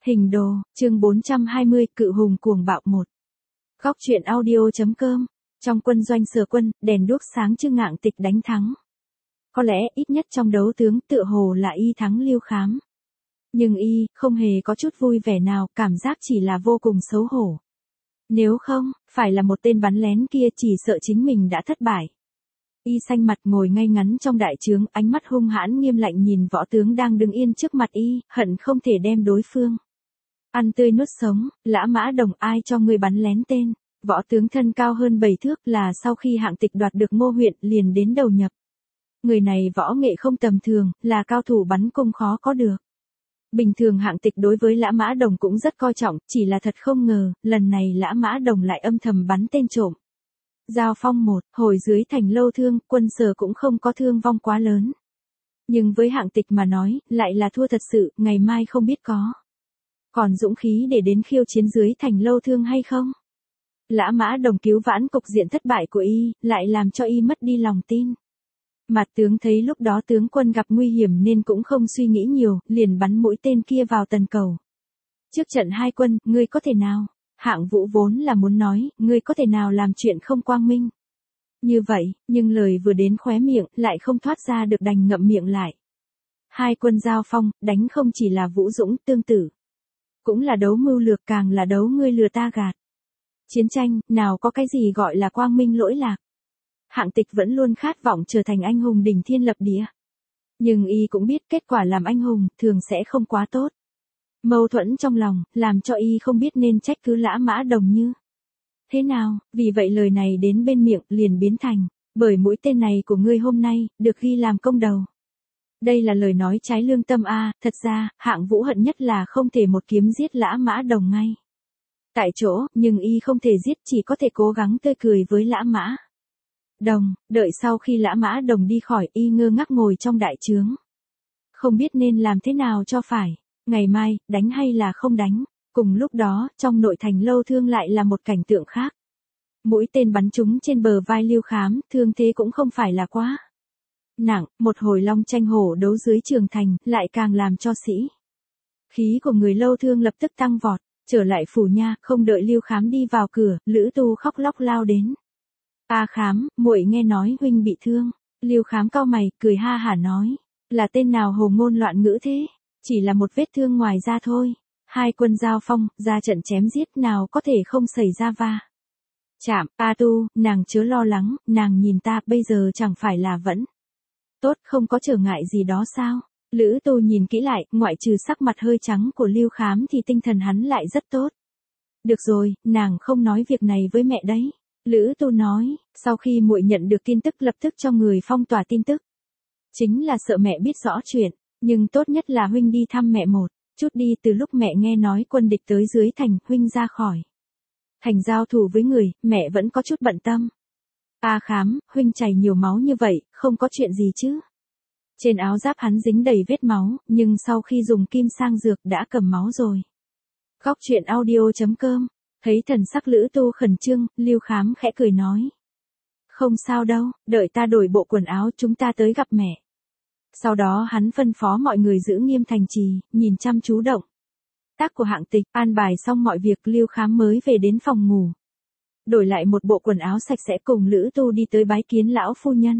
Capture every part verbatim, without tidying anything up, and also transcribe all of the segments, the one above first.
Hình đồ, chương bốn trăm hai mươi, Cự hùng cuồng bạo một. Góc truyện audio.com. Trong quân doanh Sở Quân, đèn đuốc sáng trưng Ngạn Tịch đánh thắng. Có lẽ ít nhất trong đấu tướng tựa hồ là y thắng Lưu Khám. Nhưng y không hề có chút vui vẻ nào, cảm giác chỉ là vô cùng xấu hổ. Nếu không, phải là một tên bắn lén kia chỉ sợ chính mình đã thất bại. Y xanh mặt ngồi ngay ngắn trong đại trướng, ánh mắt hung hãn nghiêm lạnh nhìn võ tướng đang đứng yên trước mặt y, hận không thể đem đối phương ăn tươi nuốt sống. Lã Mã Đồng, ai cho ngươi bắn lén tên? Võ tướng thân cao hơn bảy thước, là sau khi Hạng Tịch đoạt được Ngô huyện liền đến đầu nhập. Người này võ nghệ không tầm thường, là cao thủ bắn cung khó có được. Bình thường Hạng Tịch đối với Lã Mã Đồng cũng rất coi trọng, chỉ là thật không ngờ, lần này Lã Mã Đồng lại âm thầm bắn tên trộm. Giao phong một, hồi dưới thành Lâu Thương, quân Sở cũng không có thương vong quá lớn. Nhưng với Hạng Tịch mà nói, lại là thua thật sự, ngày mai không biết có còn dũng khí để đến khiêu chiến dưới thành Lâu Thương hay không. Lã Mã Đồng cứu vãn cục diện thất bại của y, lại làm cho y mất đi lòng tin. Mạt tướng thấy lúc đó tướng quân gặp nguy hiểm nên cũng không suy nghĩ nhiều, liền bắn mũi tên kia vào tần cầu. Trước trận hai quân, ngươi có thể nào? Hạng Vũ vốn là muốn nói, ngươi có thể nào làm chuyện không quang minh. Như vậy, nhưng lời vừa đến khóe miệng, lại không thoát ra được đành ngậm miệng lại. Hai quân giao phong, đánh không chỉ là vũ dũng, tương tự. Cũng là đấu mưu lược, càng là đấu ngươi lừa ta gạt. Chiến tranh, nào có cái gì gọi là quang minh lỗi lạc. Hạng Tịch vẫn luôn khát vọng trở thành anh hùng đỉnh thiên lập địa. Nhưng y cũng biết kết quả làm anh hùng, thường sẽ không quá tốt. Mâu thuẫn trong lòng, làm cho y không biết nên trách cứ Lã Mã Đồng như thế nào, vì vậy lời này đến bên miệng, liền biến thành, bởi mũi tên này của ngươi hôm nay, được ghi làm công đầu. Đây là lời nói trái lương tâm a. Thật ra, Hạng Vũ hận nhất là không thể một kiếm giết Lã Mã Đồng ngay tại chỗ, nhưng y không thể giết, chỉ có thể cố gắng tươi cười với Lã Mã Đồng. Đợi sau khi Lã Mã Đồng đi khỏi, y ngơ ngác ngồi trong đại trướng, không biết nên làm thế nào cho phải. Ngày mai, đánh hay là không đánh? Cùng lúc đó, trong nội thành Lâu Thương lại là một cảnh tượng khác. Mũi tên bắn trúng trên bờ vai Lưu Khám, thương thế cũng không phải là quá nặng, một hồi long tranh hổ đấu dưới trường thành, lại càng làm cho sĩ khí của người Lâu Thương lập tức tăng vọt. Trở lại phủ nha, không đợi Lưu Khám đi vào cửa, Lữ Tu khóc lóc lao đến. A Khám, muội nghe nói huynh bị thương. Lưu Khám cau mày, cười ha hả nói, là tên nào hồ ngôn loạn ngữ thế? Chỉ là một vết thương ngoài da thôi. Hai quân giao phong, ra trận chém giết, nào có thể không xảy ra va chạm. A Tu, nàng chớ lo lắng, nàng nhìn ta, bây giờ chẳng phải là vẫn tốt, không có trở ngại gì đó sao? Lữ Tu nhìn kỹ lại, ngoại trừ sắc mặt hơi trắng của Lưu Khám thì tinh thần hắn lại rất tốt. Được rồi, nàng không nói việc này với mẹ đấy. Lữ Tu nói, sau khi muội nhận được tin tức lập tức cho người phong tỏa tin tức. Chính là sợ mẹ biết rõ chuyện, nhưng tốt nhất là huynh đi thăm mẹ một chút đi. Từ lúc mẹ nghe nói quân địch tới dưới thành, huynh ra khỏi thành giao thủ với người, mẹ vẫn có chút bận tâm. A Khám, huynh chảy nhiều máu như vậy, không có chuyện gì chứ? Trên áo giáp hắn dính đầy vết máu, nhưng sau khi dùng kim sang dược đã cầm máu rồi. Góc truyện audio.com. Thấy thần sắc Lữ Tu khẩn trương, Lưu Khám khẽ cười nói, không sao đâu, đợi ta đổi bộ quần áo chúng ta tới gặp mẹ. Sau đó hắn phân phó mọi người giữ nghiêm thành trì, nhìn chăm chú động tác của Hạng Tịch. An bài xong mọi việc, Lưu Khám mới về đến phòng ngủ, đổi lại một bộ quần áo sạch sẽ, cùng Lữ Tu đi tới bái kiến lão phu nhân.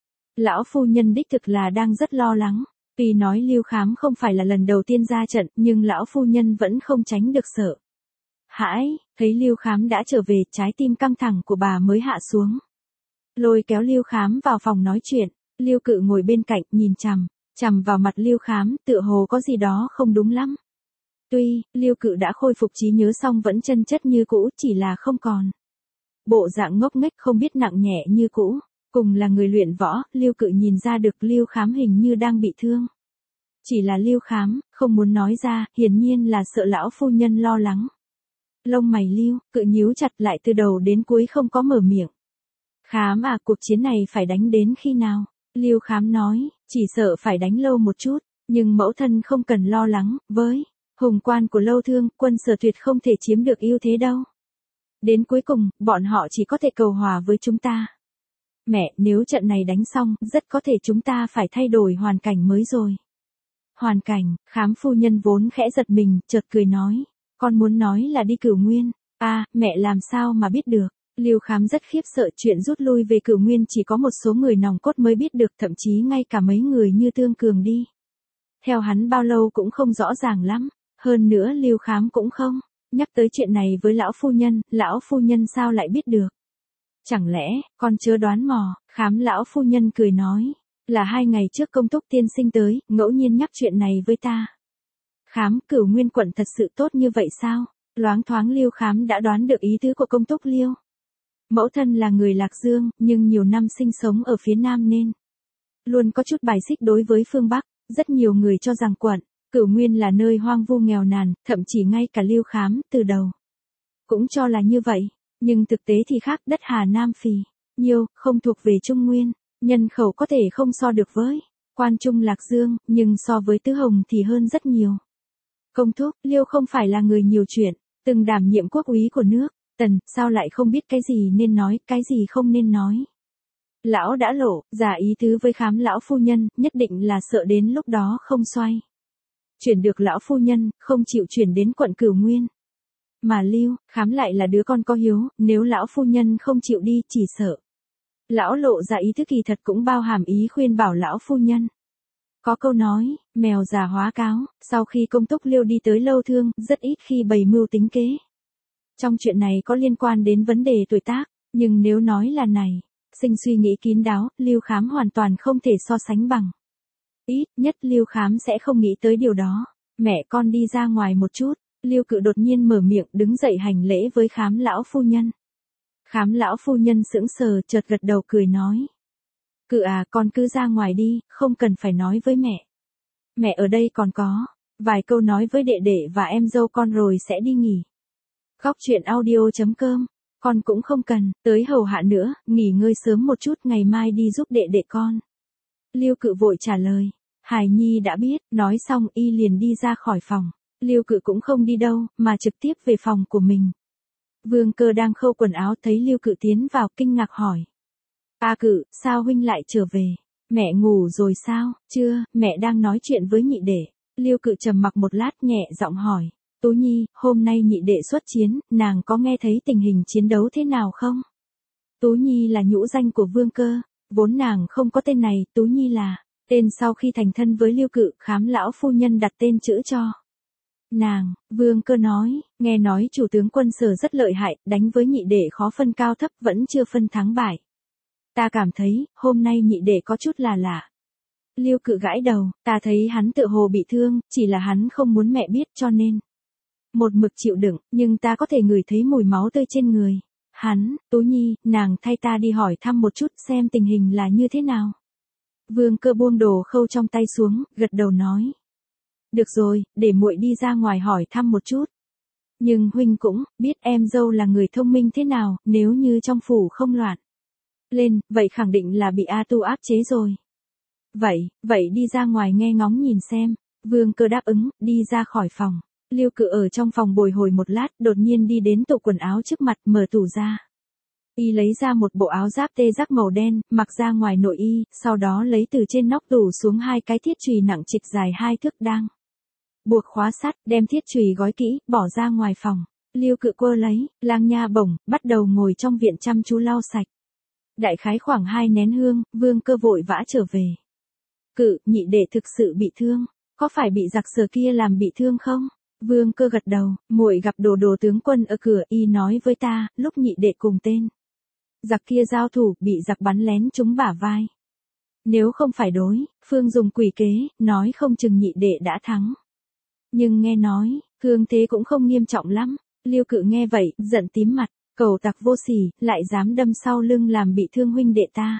Lão phu nhân đích thực là đang rất lo lắng. Tuy nói Lưu Khám không phải là lần đầu tiên ra trận, nhưng lão phu nhân vẫn không tránh được sợ hãi. Thấy Lưu Khám đã trở về, trái tim căng thẳng của bà mới hạ xuống. Lôi kéo Lưu Khám vào phòng nói chuyện. Lưu Cự ngồi bên cạnh, nhìn chằm chằm vào mặt Lưu Khám, tựa hồ có gì đó không đúng lắm. Tuy Lưu Cự đã khôi phục trí nhớ xong vẫn chân chất như cũ, chỉ là không còn bộ dạng ngốc nghếch không biết nặng nhẹ như cũ. Cùng là người luyện võ, Lưu Cự nhìn ra được Lưu Khám hình như đang bị thương. Chỉ là Lưu Khám không muốn nói ra, hiển nhiên là sợ lão phu nhân lo lắng. Lông mày Lưu Cự nhíu chặt lại, từ đầu đến cuối không có mở miệng. Khám à, cuộc chiến này phải đánh đến khi nào? Lưu Khám nói, chỉ sợ phải đánh lâu một chút, nhưng mẫu thân không cần lo lắng, với hùng quan của Lâu Thương, quân Sở tuyệt không thể chiếm được ưu thế đâu. Đến cuối cùng, bọn họ chỉ có thể cầu hòa với chúng ta. Mẹ, nếu trận này đánh xong, rất có thể chúng ta phải thay đổi hoàn cảnh mới rồi. hoàn cảnh, Khám phu nhân vốn khẽ giật mình, chợt cười nói, con muốn nói là đi Cửu Nguyên. À, mẹ làm sao mà biết được? Lưu Khám rất khiếp sợ, chuyện rút lui về Cửu Nguyên chỉ có một số người nòng cốt mới biết được, thậm chí ngay cả mấy người như Tương Cường đi theo hắn bao lâu cũng không rõ ràng lắm, hơn nữa Lưu Khám cũng không nhắc tới chuyện này với lão phu nhân, lão phu nhân sao lại biết được? Chẳng lẽ, con chớ đoán mò? Khám lão phu nhân cười nói, là hai ngày trước Công Túc tiên sinh tới, ngẫu nhiên nhắc chuyện này với ta. Khám, Cửu Nguyên quận thật sự tốt như vậy sao? Loáng thoáng Lưu Khám đã đoán được ý tứ của Công Túc Liêu. Mẫu thân là người Lạc Dương, nhưng nhiều năm sinh sống ở phía Nam nên luôn có chút bài xích đối với phương Bắc. Rất nhiều người cho rằng quận Cửu Nguyên là nơi hoang vu nghèo nàn, thậm chí ngay cả Lưu Khám từ đầu cũng cho là như vậy. Nhưng thực tế thì khác, đất Hà Nam phì nhiêu, không thuộc về Trung Nguyên, nhân khẩu có thể không so được với Quan Trung Lạc Dương, nhưng so với Tứ Hồng thì hơn rất nhiều. Công Thúc, Liêu không phải là người nhiều chuyện, từng đảm nhiệm quốc úy của nước Tần, sao lại không biết cái gì nên nói, cái gì không nên nói. Lão đã lộ giả ý tứ với Khám lão phu nhân, nhất định là sợ đến lúc đó không xoay chuyển được lão phu nhân, không chịu chuyển đến quận Cửu Nguyên. Mà Lưu Khám lại là đứa con có hiếu, nếu lão phu nhân không chịu đi, chỉ sợ lão lộ ra ý thức kỳ thật cũng bao hàm ý khuyên bảo lão phu nhân. Có câu nói, mèo già hóa cáo, sau khi Công Túc Liêu đi tới Lâu Thương, rất ít khi bày mưu tính kế. Trong chuyện này có liên quan đến vấn đề tuổi tác, nhưng nếu nói là này, sinh suy nghĩ kín đáo, Lưu Khám hoàn toàn không thể so sánh bằng. Ít nhất Lưu Khám sẽ không nghĩ tới điều đó. Mẹ con đi ra ngoài một chút, Lưu Cự đột nhiên mở miệng, đứng dậy hành lễ với Khám lão phu nhân. Khám lão phu nhân sững sờ, chợt gật đầu cười nói. Cự à, con cứ ra ngoài đi, không cần phải nói với mẹ. Mẹ ở đây còn có vài câu nói với đệ đệ và em dâu con rồi sẽ đi nghỉ. Góc truyện audio chấm com, con cũng không cần tới hầu hạ nữa, nghỉ ngơi sớm một chút, ngày mai đi giúp đệ đệ con. Lưu Cự vội trả lời, Hải Nhi đã biết, nói xong y liền đi ra khỏi phòng. Lưu Cự cũng không đi đâu, mà trực tiếp về phòng của mình. Vương Cơ đang khâu quần áo thấy Lưu Cự tiến vào, kinh ngạc hỏi. A Cự, sao huynh lại trở về? Mẹ ngủ rồi sao? Chưa, mẹ đang nói chuyện với nhị đệ. Lưu Cự trầm mặc một lát, nhẹ giọng hỏi. Tú Nhi, hôm nay nhị đệ xuất chiến, nàng có nghe thấy tình hình chiến đấu thế nào không? Tú Nhi là nhũ danh của Vương Cơ, vốn nàng không có tên này, Tú Nhi là tên sau khi thành thân với Lưu Cự, Khám lão phu nhân đặt tên chữ cho nàng. Vương Cơ nói, nghe nói chủ tướng quân Sở rất lợi hại, đánh với nhị đệ khó phân cao thấp, vẫn chưa phân thắng bại. Ta cảm thấy, hôm nay nhị đệ có chút là lạ. Lưu Cự gãi đầu, ta thấy hắn tựa hồ bị thương, chỉ là hắn không muốn mẹ biết cho nên một mực chịu đựng, nhưng ta có thể ngửi thấy mùi máu tươi trên người hắn. Tú Nhi, nàng thay ta đi hỏi thăm một chút xem tình hình là như thế nào. Vương Cơ buông đồ khâu trong tay xuống, gật đầu nói. Được rồi, để muội đi ra ngoài hỏi thăm một chút. Nhưng huynh cũng biết em dâu là người thông minh thế nào, nếu như trong phủ không loạn lên, vậy khẳng định là bị A Tu áp chế rồi. Vậy, vậy đi ra ngoài nghe ngóng nhìn xem. Vương Cơ đáp ứng, đi ra khỏi phòng. Lưu Cự ở trong phòng bồi hồi một lát, đột nhiên đi đến tủ quần áo trước mặt, mở tủ ra. Y lấy ra một bộ áo giáp tê giác màu đen, mặc ra ngoài nội y, sau đó lấy từ trên nóc tủ xuống hai cái thiết chùy nặng trịch dài hai thước đang buộc khóa sắt, đem thiết chùy gói kỹ, bỏ ra ngoài phòng. Lưu Cự quơ lấy, lang nha bổng, bắt đầu ngồi trong viện chăm chú lau sạch. Đại khái khoảng hai nén hương, Vương Cơ vội vã trở về. Cự, nhị đệ thực sự bị thương, có phải bị giặc Sở kia làm bị thương không? Vương Cơ gật đầu, muội gặp Đồ Đồ tướng quân ở cửa, y nói với ta, lúc nhị đệ cùng tên giặc kia giao thủ, bị giặc bắn lén trúng bả vai. Nếu không phải đối phương dùng quỷ kế, nói không chừng nhị đệ đã thắng. Nhưng nghe nói, thương thế cũng không nghiêm trọng lắm. Lưu Cự nghe vậy, giận tím mặt, cầu tặc vô sỉ, lại dám đâm sau lưng làm bị thương huynh đệ ta.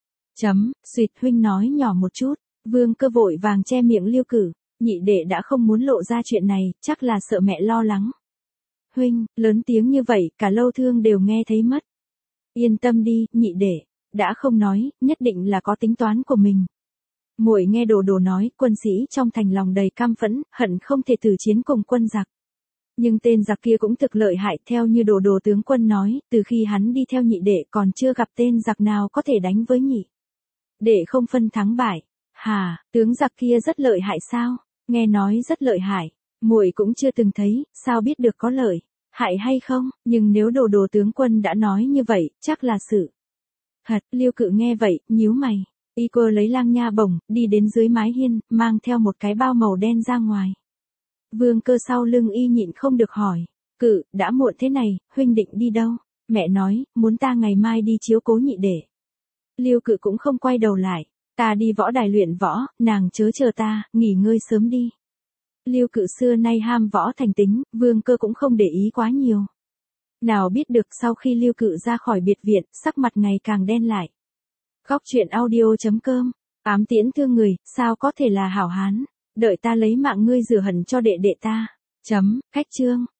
Chấm, suýt huynh nói nhỏ một chút. Vương Cơ vội vàng che miệng Lưu Cự. Nhị đệ đã không muốn lộ ra chuyện này, chắc là sợ mẹ lo lắng. Huynh, lớn tiếng như vậy, cả Lâu Thương đều nghe thấy mất. Yên tâm đi, nhị đệ, đã không nói, nhất định là có tính toán của mình. Muội nghe Đồ Đồ nói, quân sĩ trong thành lòng đầy căm phẫn, hận không thể tử chiến cùng quân giặc. Nhưng tên giặc kia cũng thực lợi hại, theo như Đồ Đồ tướng quân nói, từ khi hắn đi theo nhị đệ còn chưa gặp tên giặc nào có thể đánh với nhị đệ không phân thắng bại. Hà, tướng giặc kia rất lợi hại sao? Nghe nói rất lợi hại, muội cũng chưa từng thấy, sao biết được có lợi hại hay không, nhưng nếu đồ đồ tướng quân đã nói như vậy, chắc là sự thật. Liêu Cự nghe vậy, nhíu mày. Y cô lấy lang nha bổng, đi đến dưới mái hiên, mang theo một cái bao màu đen ra ngoài. Vương Cơ sau lưng y nhịn không được hỏi, Cự, đã muộn thế này, huynh định đi đâu? Mẹ nói, muốn ta ngày mai đi chiếu cố nhị đệ. Liêu Cự cũng không quay đầu lại, ta đi võ đài luyện võ, nàng chớ chờ ta, nghỉ ngơi sớm đi. Liêu Cự xưa nay ham võ thành tính, Vương Cơ cũng không để ý quá nhiều. Nào biết được sau khi Liêu Cự ra khỏi biệt viện, sắc mặt ngày càng đen lại. Góc truyện audio chấm com, ám tiễn thương người, sao có thể là hảo hán, đợi ta lấy mạng ngươi rửa hận cho đệ đệ ta. Chấm, khách chương.